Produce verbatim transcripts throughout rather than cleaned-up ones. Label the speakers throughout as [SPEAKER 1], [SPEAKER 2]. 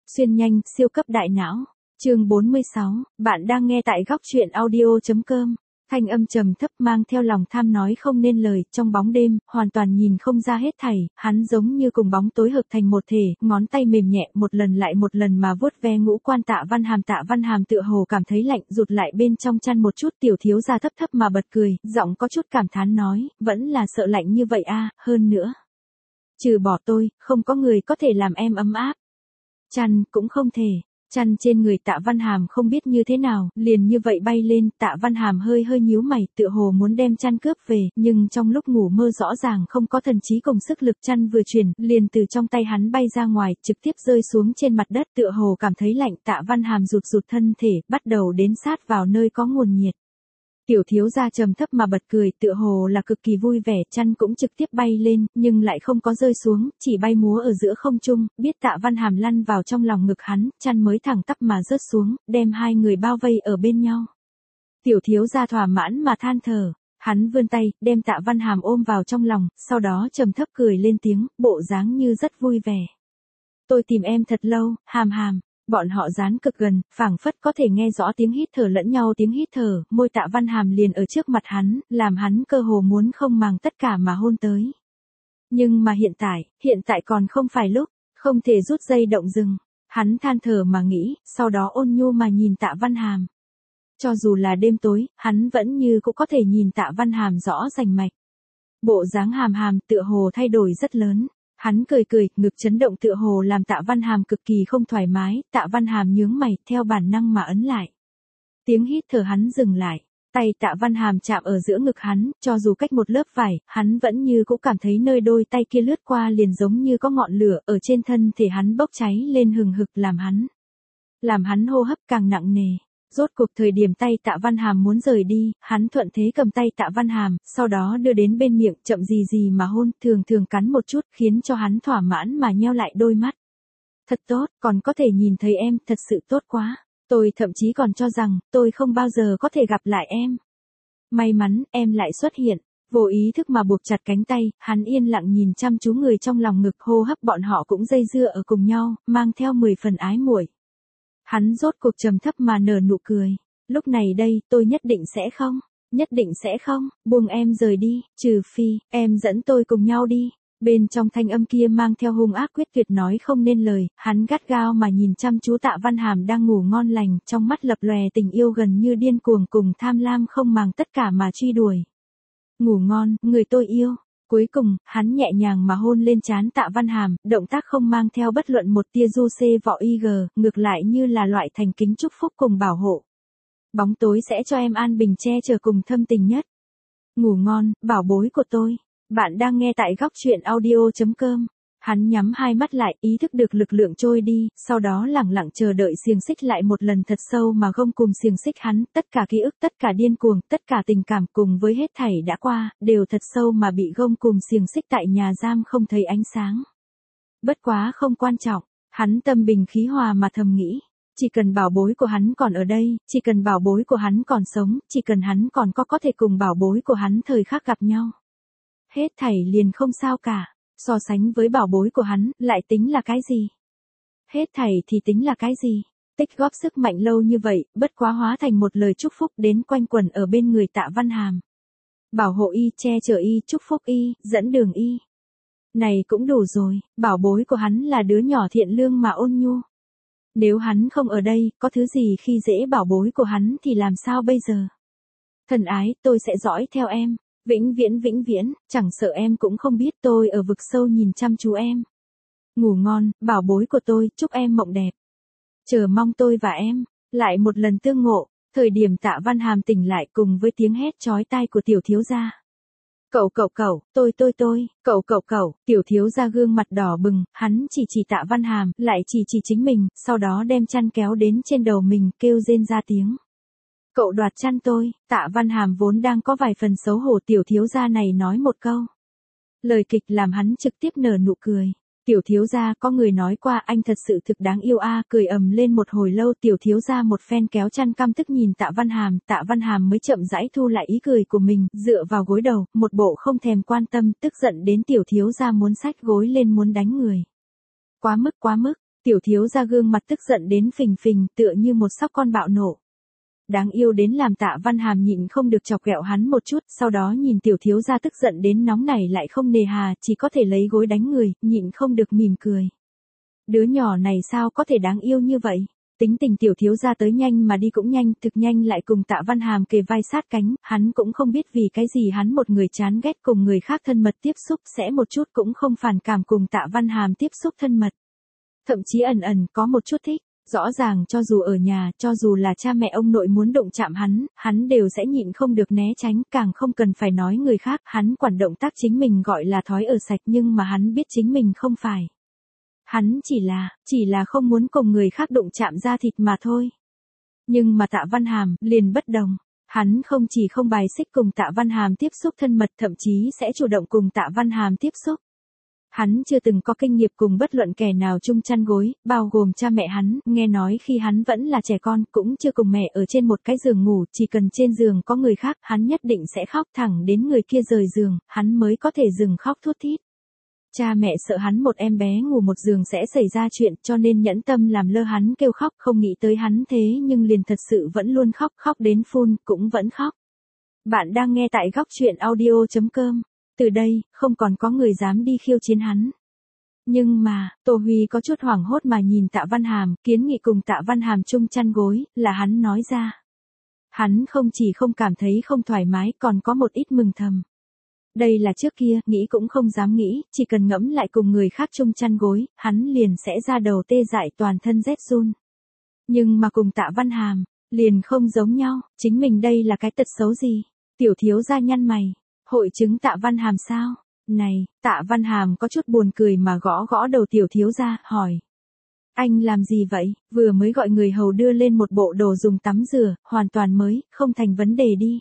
[SPEAKER 1] Xuyên nhanh, siêu cấp đại não. Chương bốn mươi sáu, bạn đang nghe tại góc truyện audio chấm com. Thanh âm trầm thấp mang theo lòng tham nói không nên lời, trong bóng đêm, hoàn toàn nhìn không ra hết thảy, hắn giống như cùng bóng tối hợp thành một thể, ngón tay mềm nhẹ một lần lại một lần mà vuốt ve ngũ quan Tạ Văn Hàm. Tạ Văn Hàm tựa hồ cảm thấy lạnh, rụt lại bên trong chăn một chút. Tiểu thiếu gia thấp thấp mà bật cười, giọng có chút cảm thán nói, vẫn là sợ lạnh như vậy a, hơn nữa. Trừ bỏ tôi, không có người có thể làm em ấm áp. Chăn cũng không thể. Chăn trên người Tạ Văn Hàm không biết như thế nào, liền như vậy bay lên. Tạ Văn Hàm hơi hơi nhíu mày, tựa hồ muốn đem chăn cướp về, nhưng trong lúc ngủ mơ rõ ràng không có thần trí cùng sức lực, chăn vừa chuyển, liền từ trong tay hắn bay ra ngoài, trực tiếp rơi xuống trên mặt đất. Tựa hồ cảm thấy lạnh, Tạ Văn Hàm rụt rụt thân thể, bắt đầu đến sát vào nơi có nguồn nhiệt. Tiểu thiếu gia trầm thấp mà bật cười, tựa hồ là cực kỳ vui vẻ, chăn cũng trực tiếp bay lên, nhưng lại không có rơi xuống, chỉ bay múa ở giữa không trung, biết Tạ Văn Hàm lăn vào trong lòng ngực hắn, chăn mới thẳng tắp mà rớt xuống, đem hai người bao vây ở bên nhau. Tiểu thiếu gia thỏa mãn mà than thở, hắn vươn tay, đem Tạ Văn Hàm ôm vào trong lòng, sau đó trầm thấp cười lên tiếng, bộ dáng như rất vui vẻ. Tôi tìm em thật lâu, Hàm Hàm. Bọn họ dán cực gần, phảng phất có thể nghe rõ tiếng hít thở lẫn nhau, tiếng hít thở, môi Tạ Văn Hàm liền ở trước mặt hắn, làm hắn cơ hồ muốn không màng tất cả mà hôn tới. Nhưng mà hiện tại, hiện tại còn không phải lúc, không thể rút dây động rừng. Hắn than thở mà nghĩ, sau đó ôn nhu mà nhìn Tạ Văn Hàm. Cho dù là đêm tối, hắn vẫn như cũng có thể nhìn Tạ Văn Hàm rõ rành mạch. Bộ dáng Hàm Hàm tựa hồ thay đổi rất lớn. Hắn cười cười, ngực chấn động tựa hồ làm Tạ Văn Hàm cực kỳ không thoải mái, Tạ Văn Hàm nhướng mày, theo bản năng mà ấn lại. Tiếng hít thở hắn dừng lại, tay Tạ Văn Hàm chạm ở giữa ngực hắn, cho dù cách một lớp vải, hắn vẫn như cũng cảm thấy nơi đôi tay kia lướt qua liền giống như có ngọn lửa ở trên thân thể hắn bốc cháy lên hừng hực, làm hắn. Làm hắn hô hấp càng nặng nề. Rốt cuộc thời điểm tay Tạ Văn Hàm muốn rời đi, hắn thuận thế cầm tay Tạ Văn Hàm, sau đó đưa đến bên miệng, chậm gì gì mà hôn, thường thường cắn một chút, khiến cho hắn thỏa mãn mà nheo lại đôi mắt. Thật tốt, còn có thể nhìn thấy em, thật sự tốt quá. Tôi thậm chí còn cho rằng, tôi không bao giờ có thể gặp lại em. May mắn, em lại xuất hiện. Vô ý thức mà buộc chặt cánh tay, hắn yên lặng nhìn chăm chú người trong lòng ngực, hô hấp bọn họ cũng dây dưa ở cùng nhau, mang theo mười phần ái muội. Hắn rốt cuộc trầm thấp mà nở nụ cười. Lúc này đây, tôi nhất định sẽ không, nhất định sẽ không, buông em rời đi, trừ phi, em dẫn tôi cùng nhau đi. Bên trong thanh âm kia mang theo hung ác quyết tuyệt nói không nên lời, hắn gắt gao mà nhìn chăm chú Tạ Văn Hàm đang ngủ ngon lành, trong mắt lập lòe tình yêu gần như điên cuồng cùng tham lam không màng tất cả mà truy đuổi. Ngủ ngon, người tôi yêu. Cuối cùng, hắn nhẹ nhàng mà hôn lên trán Tạ Văn Hàm, động tác không mang theo bất luận một tia du xê vọ y gờ, ngược lại như là loại thành kính chúc phúc cùng bảo hộ. Bóng tối sẽ cho em an bình che chở cùng thâm tình nhất. Ngủ ngon, bảo bối của tôi. Bạn đang nghe tại góc truyện audio chấm com. Hắn nhắm hai mắt lại, ý thức được lực lượng trôi đi, sau đó lẳng lặng chờ đợi xiềng xích lại một lần thật sâu mà gông cùng xiềng xích hắn, tất cả ký ức, tất cả điên cuồng, tất cả tình cảm cùng với hết thảy đã qua, đều thật sâu mà bị gông cùng xiềng xích tại nhà giam không thấy ánh sáng. Bất quá không quan trọng, hắn tâm bình khí hòa mà thầm nghĩ, chỉ cần bảo bối của hắn còn ở đây, chỉ cần bảo bối của hắn còn sống, chỉ cần hắn còn có có thể cùng bảo bối của hắn thời khắc gặp nhau. Hết thảy liền không sao cả. So sánh với bảo bối của hắn, lại tính là cái gì? Hết thảy thì tính là cái gì? Tích góp sức mạnh lâu như vậy, bất quá hóa thành một lời chúc phúc đến quanh quẩn ở bên người Tạ Văn Hàm. Bảo hộ y, che chở y, chúc phúc y, dẫn đường y. Này cũng đủ rồi, bảo bối của hắn là đứa nhỏ thiện lương mà ôn nhu. Nếu hắn không ở đây, có thứ gì khi dễ bảo bối của hắn thì làm sao bây giờ? Thần ái, tôi sẽ dõi theo em. Vĩnh viễn vĩnh viễn, chẳng sợ em cũng không biết tôi ở vực sâu nhìn chăm chú em. Ngủ ngon, bảo bối của tôi, chúc em mộng đẹp. Chờ mong tôi và em, lại một lần tương ngộ, thời điểm Tạ Văn Hàm tỉnh lại cùng với tiếng hét chói tai của tiểu thiếu gia. Cậu cậu cậu, tôi tôi tôi, cậu cậu cậu, tiểu thiếu gia gương mặt đỏ bừng, hắn chỉ chỉ Tạ Văn Hàm, lại chỉ chỉ chính mình, sau đó đem chăn kéo đến trên đầu mình, kêu rên ra tiếng. Cậu đoạt chăn tôi, Tạ Văn Hàm vốn đang có vài phần xấu hổ, tiểu thiếu gia này nói một câu. Lời kịch làm hắn trực tiếp nở nụ cười. Tiểu thiếu gia, có người nói qua anh thật sự thực đáng yêu a, cười ầm lên một hồi lâu. Tiểu thiếu gia một phen kéo chăn căm tức nhìn Tạ Văn Hàm, Tạ Văn Hàm mới chậm rãi thu lại ý cười của mình, dựa vào gối đầu, một bộ không thèm quan tâm, tức giận đến tiểu thiếu gia muốn xách gối lên muốn đánh người. Quá mức quá mức. Tiểu thiếu gia gương mặt tức giận đến phình phình tựa như một sóc con bạo nộ. Đáng yêu đến làm Tạ Văn Hàm nhịn không được chọc ghẹo hắn một chút, sau đó nhìn tiểu thiếu gia tức giận đến nóng nảy lại không nề hà, chỉ có thể lấy gối đánh người, nhịn không được mỉm cười. Đứa nhỏ này sao có thể đáng yêu như vậy? Tính tình tiểu thiếu gia tới nhanh mà đi cũng nhanh, thực nhanh lại cùng Tạ Văn Hàm kề vai sát cánh, hắn cũng không biết vì cái gì hắn một người chán ghét cùng người khác thân mật tiếp xúc sẽ một chút cũng không phản cảm cùng Tạ Văn Hàm tiếp xúc thân mật. Thậm chí ẩn ẩn có một chút thích. Rõ ràng cho dù ở nhà, cho dù là cha mẹ ông nội muốn động chạm hắn, hắn đều sẽ nhịn không được né tránh, càng không cần phải nói người khác, hắn quản động tác chính mình gọi là thói ở sạch nhưng mà hắn biết chính mình không phải. Hắn chỉ là, chỉ là không muốn cùng người khác đụng chạm da thịt mà thôi. Nhưng mà Tạ Văn Hàm, liền bất đồng. Hắn không chỉ không bài xích cùng Tạ Văn Hàm tiếp xúc thân mật thậm chí sẽ chủ động cùng Tạ Văn Hàm tiếp xúc. Hắn chưa từng có kinh nghiệm cùng bất luận kẻ nào chung chăn gối, bao gồm cha mẹ hắn, nghe nói khi hắn vẫn là trẻ con, cũng chưa cùng mẹ ở trên một cái giường ngủ, chỉ cần trên giường có người khác, hắn nhất định sẽ khóc thẳng đến người kia rời giường, hắn mới có thể dừng khóc thút thít. Cha mẹ sợ hắn một em bé ngủ một giường sẽ xảy ra chuyện, cho nên nhẫn tâm làm lơ hắn kêu khóc, không nghĩ tới hắn thế nhưng liền thật sự vẫn luôn khóc, khóc đến phun, cũng vẫn khóc. Bạn đang nghe tại góc truyện audio chấm com. Từ đây, không còn có người dám đi khiêu chiến hắn. Nhưng mà, Tô Huy có chút hoảng hốt mà nhìn Tạ Văn Hàm, kiến nghị cùng Tạ Văn Hàm chung chăn gối, là hắn nói ra. Hắn không chỉ không cảm thấy không thoải mái còn có một ít mừng thầm. Đây là trước kia, nghĩ cũng không dám nghĩ, chỉ cần ngẫm lại cùng người khác chung chăn gối, hắn liền sẽ ra đầu tê dại toàn thân rét run. Nhưng mà cùng Tạ Văn Hàm, liền không giống nhau, chính mình đây là cái tật xấu gì? Tiểu thiếu gia nhăn mày. Hội chứng Tạ Văn Hàm sao? Này, Tạ Văn Hàm có chút buồn cười mà gõ gõ đầu tiểu thiếu gia, hỏi. Anh làm gì vậy? Vừa mới gọi người hầu đưa lên một bộ đồ dùng tắm rửa, hoàn toàn mới, không thành vấn đề đi.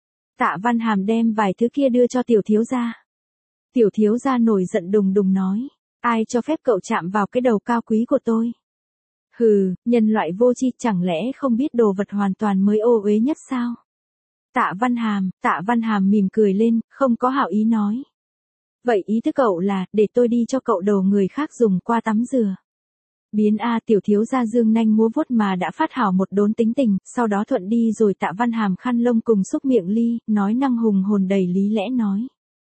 [SPEAKER 1] Tạ Văn Hàm đem vài thứ kia đưa cho tiểu thiếu gia. Tiểu thiếu gia nổi giận đùng đùng nói. Ai cho phép cậu chạm vào cái đầu cao quý của tôi? Hừ, nhân loại vô tri chẳng lẽ không biết đồ vật hoàn toàn mới ô uế nhất sao? Tạ Văn Hàm, Tạ Văn Hàm mỉm cười lên, không có hảo ý nói. Vậy ý thức cậu là, để tôi đi cho cậu đồ người khác dùng qua tắm rửa. Biến A tiểu thiếu gia dương nanh múa vuốt mà đã phát hảo một đốn tính tình, sau đó thuận đi rồi Tạ Văn Hàm khăn lông cùng xúc miệng ly, nói năng hùng hồn đầy lý lẽ nói.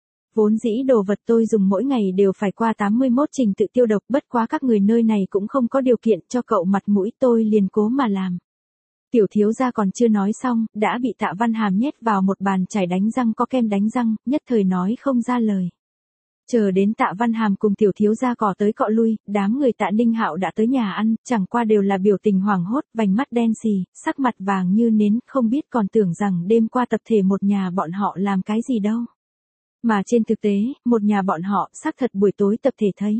[SPEAKER 1] Vốn dĩ đồ vật tôi dùng mỗi ngày đều phải qua tám mươi mốt trình tự tiêu độc, bất quá các người nơi này cũng không có điều kiện cho cậu mặt mũi, tôi liền cố mà làm. Tiểu thiếu gia còn chưa nói xong, đã bị Tạ Văn Hàm nhét vào một bàn chải đánh răng có kem đánh răng, nhất thời nói không ra lời. Chờ đến Tạ Văn Hàm cùng tiểu thiếu gia cỏ tới cọ lui, đám người Tạ Ninh Hạo đã tới nhà ăn, chẳng qua đều là biểu tình hoảng hốt, vành mắt đen xì, sắc mặt vàng như nến, không biết còn tưởng rằng đêm qua tập thể một nhà bọn họ làm cái gì đâu. Mà trên thực tế, một nhà bọn họ xác thật buổi tối tập thể thấy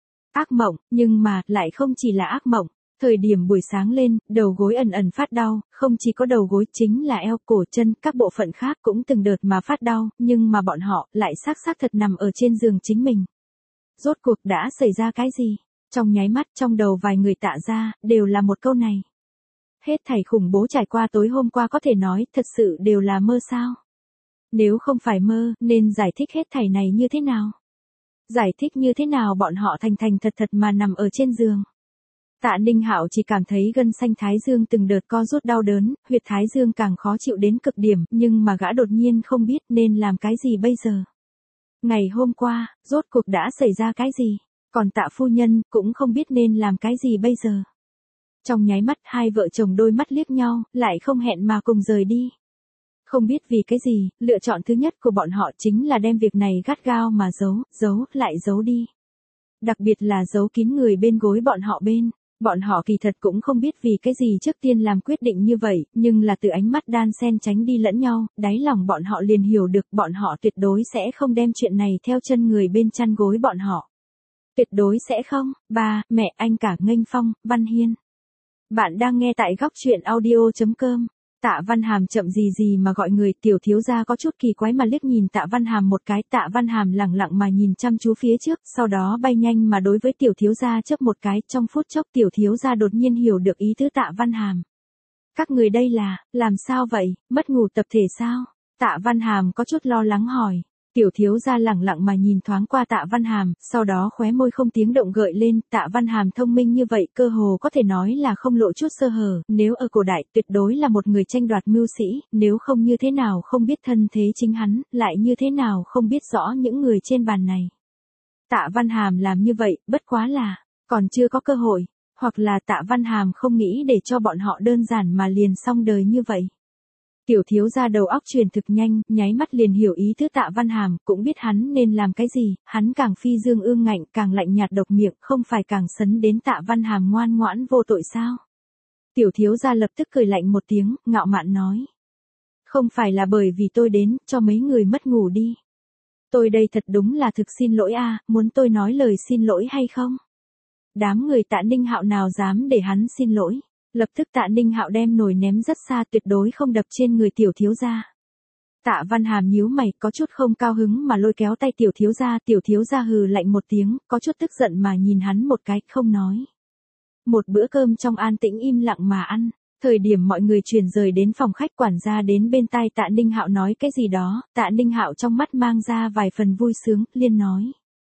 [SPEAKER 1] ác mộng, nhưng mà lại không chỉ là ác mộng. Thời điểm buổi sáng lên, đầu gối ẩn ẩn phát đau, không chỉ có đầu gối chính là eo, cổ, chân, các bộ phận khác cũng từng đợt mà phát đau, nhưng mà bọn họ lại xác xác thật nằm ở trên giường chính mình. Rốt cuộc đã xảy ra cái gì? Trong nháy mắt trong đầu vài người Tạ ra, đều là một câu này. Hết thảy khủng bố trải qua tối hôm qua có thể nói thật sự đều là mơ sao? Nếu không phải mơ, nên giải thích hết thảy này như thế nào? Giải thích như thế nào bọn họ thành thành thật thật mà nằm ở trên giường? Tạ Ninh Hạo chỉ cảm thấy gân xanh thái dương từng đợt co rút đau đớn, huyệt thái dương càng khó chịu đến cực điểm, nhưng mà gã đột nhiên không biết nên làm cái gì bây giờ. Ngày hôm qua, rốt cuộc đã xảy ra cái gì, còn Tạ phu nhân cũng không biết nên làm cái gì bây giờ. Trong nháy mắt hai vợ chồng đôi mắt liếc nhau, lại không hẹn mà cùng rời đi. Không biết vì cái gì, lựa chọn thứ nhất của bọn họ chính là đem việc này gắt gao mà giấu, giấu, lại giấu đi. Đặc biệt là giấu kín người bên gối bọn họ bên. Bọn họ kỳ thật cũng không biết vì cái gì trước tiên làm quyết định như vậy, nhưng là từ ánh mắt đan xen tránh đi lẫn nhau, đáy lòng bọn họ liền hiểu được bọn họ tuyệt đối sẽ không đem chuyện này theo chân người bên chăn gối bọn họ. Tuyệt đối sẽ không. Ba, mẹ, anh cả, Nghênh Phong, Văn Hiên. Bạn đang nghe tại góc truyện audio chấm com. Tạ Văn Hàm chậm gì gì mà gọi người, tiểu thiếu gia có chút kỳ quái mà liếc nhìn Tạ Văn Hàm một cái, Tạ Văn Hàm lẳng lặng mà nhìn chăm chú phía trước, sau đó bay nhanh mà đối với tiểu thiếu gia chớp một cái, trong phút chốc tiểu thiếu gia đột nhiên hiểu được ý tứ Tạ Văn Hàm. Các người đây là, làm sao vậy, mất ngủ tập thể sao? Tạ Văn Hàm có chút lo lắng hỏi. Tiểu thiếu gia lẳng lặng mà nhìn thoáng qua Tạ Văn Hàm, sau đó khóe môi không tiếng động gợi lên, Tạ Văn Hàm thông minh như vậy cơ hồ có thể nói là không lộ chút sơ hở, nếu ở cổ đại tuyệt đối là một người tranh đoạt mưu sĩ, nếu không như thế nào không biết thân thế chính hắn, lại như thế nào không biết rõ những người trên bàn này. Tạ Văn Hàm làm như vậy, bất quá là, còn chưa có cơ hội, hoặc là Tạ Văn Hàm không nghĩ để cho bọn họ đơn giản mà liền xong đời như vậy. Tiểu thiếu gia đầu óc truyền thực nhanh, nháy mắt liền hiểu ý tứ Tạ Văn Hàm, cũng biết hắn nên làm cái gì, hắn càng phi dương ương ngạnh, càng lạnh nhạt độc miệng, không phải càng sấn đến Tạ Văn Hàm ngoan ngoãn vô tội sao? Tiểu thiếu gia lập tức cười lạnh một tiếng, ngạo mạn nói. Không phải là bởi vì tôi đến, cho mấy người mất ngủ đi. Tôi đây thật đúng là thực xin lỗi a, muốn tôi nói lời xin lỗi hay không? Đám người Tạ Ninh Hạo nào dám để hắn xin lỗi. Lập tức Tạ Ninh Hạo đem nồi ném rất xa, tuyệt đối không đập trên người tiểu thiếu gia. Tạ Văn Hàm nhíu mày, có chút không cao hứng mà lôi kéo tay tiểu thiếu gia, tiểu thiếu gia hừ lạnh một tiếng, có chút tức giận mà nhìn hắn một cái, không nói. Một bữa cơm trong an tĩnh im lặng mà ăn, thời điểm mọi người chuyển rời đến phòng khách, quản gia đến bên tai Tạ Ninh Hạo nói cái gì đó, Tạ Ninh Hạo trong mắt mang ra vài phần vui sướng, liên nói.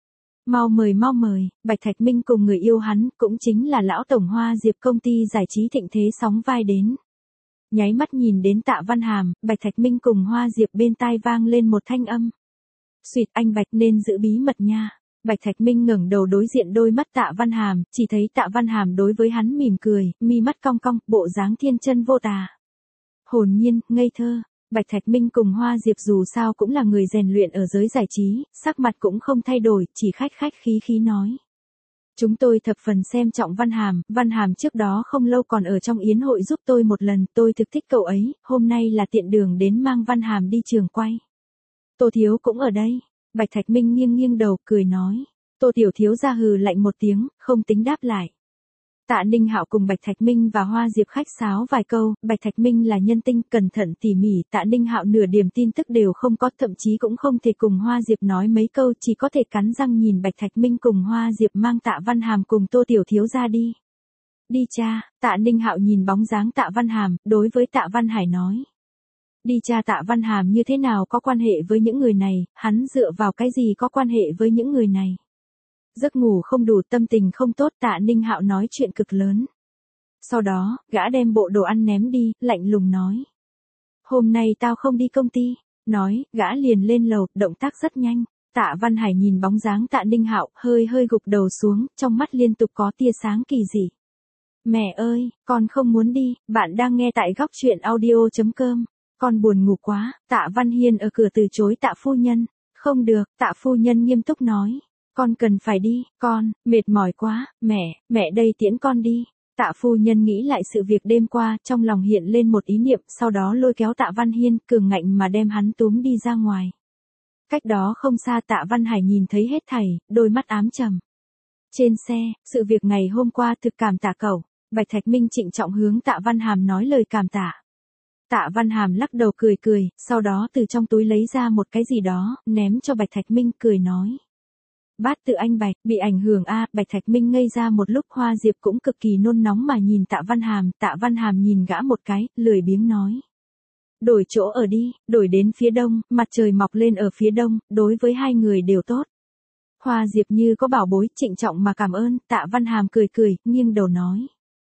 [SPEAKER 1] Mau mời mau mời, Bạch Thạch Minh cùng người yêu hắn, cũng chính là lão tổng Hoa Diệp công ty giải trí thịnh thế sóng vai đến. Nháy mắt nhìn đến Tạ Văn Hàm, Bạch Thạch Minh cùng Hoa Diệp bên tai vang lên một thanh âm. Xuyệt, anh Bạch nên giữ bí mật nha. Bạch Thạch Minh ngẩng đầu đối diện đôi mắt Tạ Văn Hàm, chỉ thấy Tạ Văn Hàm đối với hắn mỉm cười, mi mắt cong cong, bộ dáng thiên chân vô tà. Hồn nhiên, ngây thơ. Bạch Thạch Minh cùng Hoa Diệp dù sao cũng là người rèn luyện ở giới giải trí, sắc mặt cũng không thay đổi, chỉ khách khách khí khí nói. Chúng tôi thập phần xem trọng Văn Hàm, Văn Hàm trước đó không lâu còn ở trong yến hội giúp tôi một lần, tôi thực thích cậu ấy, hôm nay là tiện đường đến mang Văn Hàm đi trường quay. Tô Thiếu cũng ở đây. Bạch Thạch Minh nghiêng nghiêng đầu, cười nói. Tô Tiểu Thiếu ra hừ lạnh một tiếng, không tính đáp lại. Tạ Ninh Hạo cùng Bạch Thạch Minh và Hoa Diệp khách sáo vài câu, Bạch Thạch Minh là nhân tinh, cẩn thận tỉ mỉ, Tạ Ninh Hạo nửa điểm tin tức đều không có, thậm chí cũng không thể cùng Hoa Diệp nói mấy câu, chỉ có thể cắn răng nhìn Bạch Thạch Minh cùng Hoa Diệp mang Tạ Văn Hàm cùng Tô Tiểu Thiếu ra đi. Đi cha, Tạ Ninh Hạo nhìn bóng dáng Tạ Văn Hàm, đối với Tạ Văn Hải nói. Đi cha, Tạ Văn Hàm như thế nào có quan hệ với những người này, hắn dựa vào cái gì có quan hệ với những người này. Giấc ngủ không đủ, tâm tình không tốt, Tạ Ninh Hạo nói chuyện cực lớn. Sau đó, gã đem bộ đồ ăn ném đi, lạnh lùng nói. Hôm nay tao không đi công ty. Nói, gã liền lên lầu, động tác rất nhanh. Tạ Văn Hải nhìn bóng dáng Tạ Ninh Hạo, hơi hơi gục đầu xuống, trong mắt liên tục có tia sáng kỳ dị. Mẹ ơi, con không muốn đi, bạn đang nghe tại góc truyện audio chấm com. Con buồn ngủ quá, Tạ Văn Hiên ở cửa từ chối Tạ phu nhân. Không được, Tạ phu nhân nghiêm túc nói. Con cần phải đi, con, mệt mỏi quá, mẹ, mẹ đây tiễn con đi. Tạ phu nhân nghĩ lại sự việc đêm qua, trong lòng hiện lên một ý niệm, sau đó lôi kéo Tạ Văn Hiên, cường ngạnh mà đem hắn túm đi ra ngoài. Cách đó không xa Tạ Văn Hải nhìn thấy hết thảy, đôi mắt ám trầm. Trên xe, sự việc ngày hôm qua thực cảm tạ cậu, Bạch Thạch Minh trịnh trọng hướng Tạ Văn Hàm nói lời cảm tạ. Tạ Văn Hàm lắc đầu cười cười, sau đó từ trong túi lấy ra một cái gì đó, ném cho Bạch Thạch Minh, cười nói. Bát tự anh Bạch, bị ảnh hưởng a, Bạch Thạch Minh ngây ra một lúc, Hoa Diệp cũng cực kỳ nôn nóng mà nhìn Tạ Văn Hàm, Tạ Văn Hàm nhìn gã một cái, lười biếng nói. Đổi chỗ ở đi, đổi đến phía đông, mặt trời mọc lên ở phía đông, đối với hai người đều tốt. Hoa Diệp như có bảo bối, trịnh trọng mà cảm ơn, Tạ Văn Hàm cười cười, nghiêng đầu nói.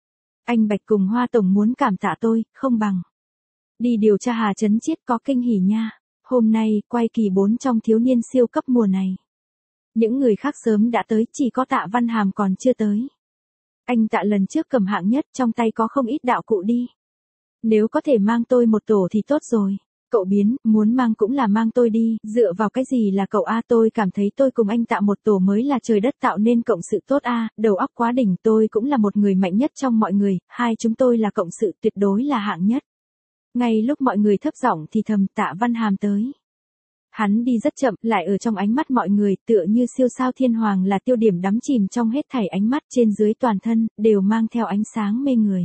[SPEAKER 1] Anh Bạch cùng Hoa Tổng muốn cảm tạ tôi, không bằng. Đi điều tra Hà Trấn Chiết có kinh hỉ nha. Hôm nay, quay kỳ bốn trong thiếu niên siêu cấp mùa này. Những người khác sớm đã tới, chỉ có Tạ Văn Hàm còn chưa tới. Anh Tạ lần trước cầm hạng nhất, trong tay có không ít đạo cụ đi. Nếu có thể mang tôi một tổ thì tốt rồi. Cậu biến, muốn mang cũng là mang tôi đi, dựa vào cái gì là cậu a, tôi cảm thấy tôi cùng anh Tạ một tổ mới là trời đất tạo nên cộng sự tốt a, đầu óc quá đỉnh, tôi cũng là một người mạnh nhất trong mọi người, hai chúng tôi là cộng sự tuyệt đối là hạng nhất. Ngay lúc mọi người thấp giọng thì thầm, Tạ Văn Hàm tới. Hắn đi rất chậm, lại ở trong ánh mắt mọi người, tựa như siêu sao thiên hoàng là tiêu điểm đắm chìm trong hết thảy ánh mắt, trên dưới toàn thân, đều mang theo ánh sáng mê người.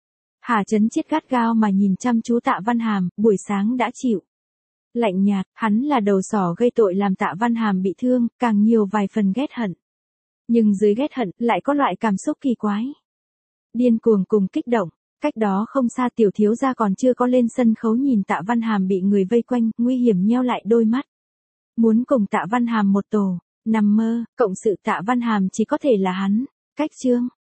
[SPEAKER 1] Hà Trấn Chiết gắt gao mà nhìn chăm chú Tạ Văn Hàm, buổi sáng đã chịu. Lạnh nhạt, hắn là đầu sỏ gây tội làm Tạ Văn Hàm bị thương, càng nhiều vài phần ghét hận. Nhưng dưới ghét hận, lại có loại cảm xúc kỳ quái. Điên cuồng cùng kích động. Cách đó không xa tiểu thiếu gia còn chưa có lên sân khấu nhìn Tạ Văn Hàm bị người vây quanh, nguy hiểm nheo lại đôi mắt. Muốn cùng Tạ Văn Hàm một tổ, nằm mơ, cộng sự Tạ Văn Hàm chỉ có thể là hắn. Cách chương